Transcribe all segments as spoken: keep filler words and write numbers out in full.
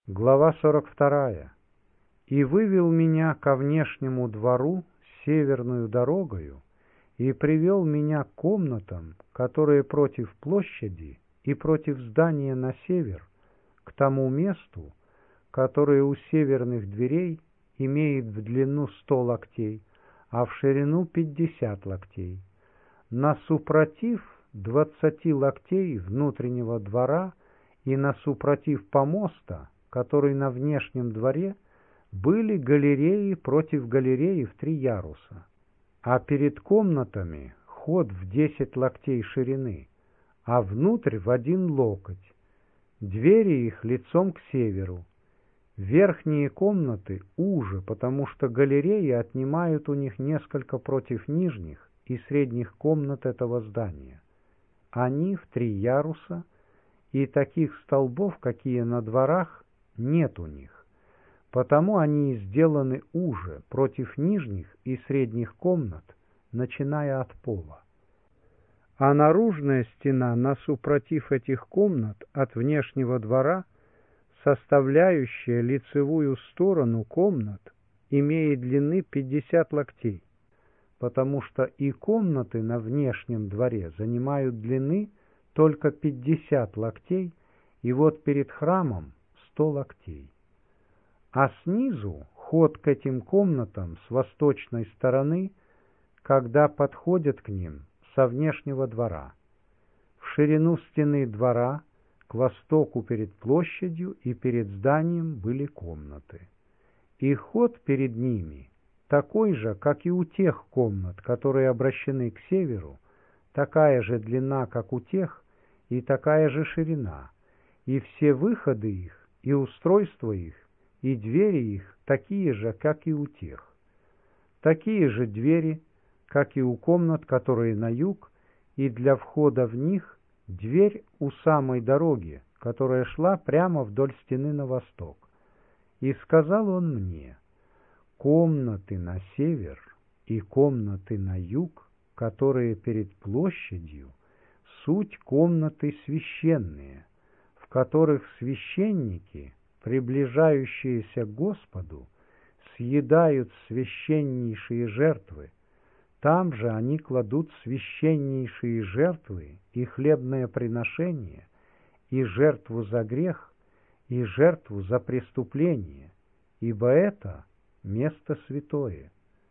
Глава сорок вторая. «И вывел меня ко внешнему двору северную дорогою, и привел меня к комнатам, которые против площади и против здания на север, к тому месту, которое у северных дверей имеет в длину сто локтей, а в ширину пятьдесят локтей, на супротив двадцати локтей внутреннего двора и на супротив помоста, который на внешнем дворе, были галереи против галереи в три яруса, а перед комнатами ход в десять локтей ширины, а внутрь в один локоть, двери их лицом к северу. Верхние комнаты уже, потому что галереи отнимают у них несколько против нижних и средних комнат этого здания. Они в три яруса, и таких столбов, какие на дворах, нет у них, потому они и сделаны уже против нижних и средних комнат, начиная от пола. А наружная стена насупротив этих комнат от внешнего двора, составляющая лицевую сторону комнат, имеет длины пятьдесят локтей, потому что и комнаты на внешнем дворе занимают длины только пятьдесят локтей, и вот перед храмом сто локтей. А снизу ход к этим комнатам с восточной стороны, когда подходят к ним со внешнего двора. В ширину стены двора к востоку перед площадью и перед зданием были комнаты. И ход перед ними такой же, как и у тех комнат, которые обращены к северу, такая же длина, как у тех, и такая же ширина, и все выходы их, и устройство их, и двери их такие же, как и у тех. Такие же двери, как и у комнат, которые на юг, и для входа в них дверь у самой дороги, которая шла прямо вдоль стены на восток. И сказал он мне: комнаты на север и комнаты на юг, которые перед площадью, суть комнаты священные, в которых священники, приближающиеся к Господу, съедают священнейшие жертвы. Там же они кладут священнейшие жертвы и хлебное приношение, и жертву за грех, и жертву за преступление, ибо это место святое.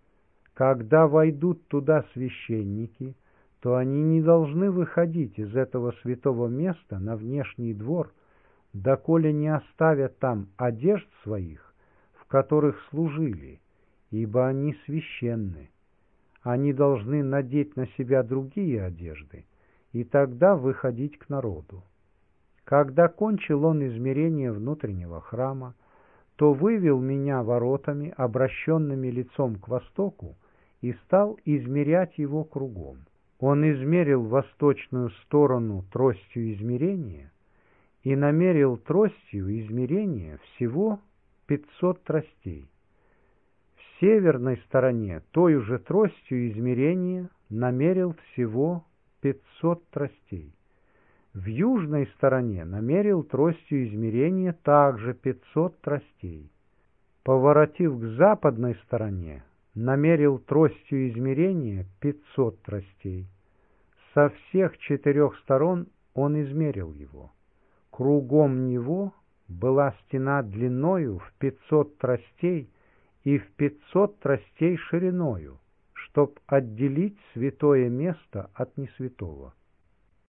Когда войдут туда священники, то они не должны выходить из этого святого места на внешний двор, доколе не оставят там одежд своих, в которых служили, ибо они священны. Они должны надеть на себя другие одежды, и тогда выходить к народу. Когда кончил он измерение внутреннего храма, то вывел меня воротами, обращенными лицом к востоку, и стал измерять его кругом. Он измерил восточную сторону тростью измерения и намерил тростью измерения всего пятьсот тростей. В северной стороне той же тростью измерения намерил всего пятьсот тростей. В южной стороне намерил тростью измерения также пятьсот тростей. Поворотив к западной стороне, намерил тростью измерения пятьсот тростей. Со всех четырех сторон он измерил его. Кругом него была стена длиною в пятьсот тростей и в пятьсот тростей шириною, чтоб отделить святое место от несвятого.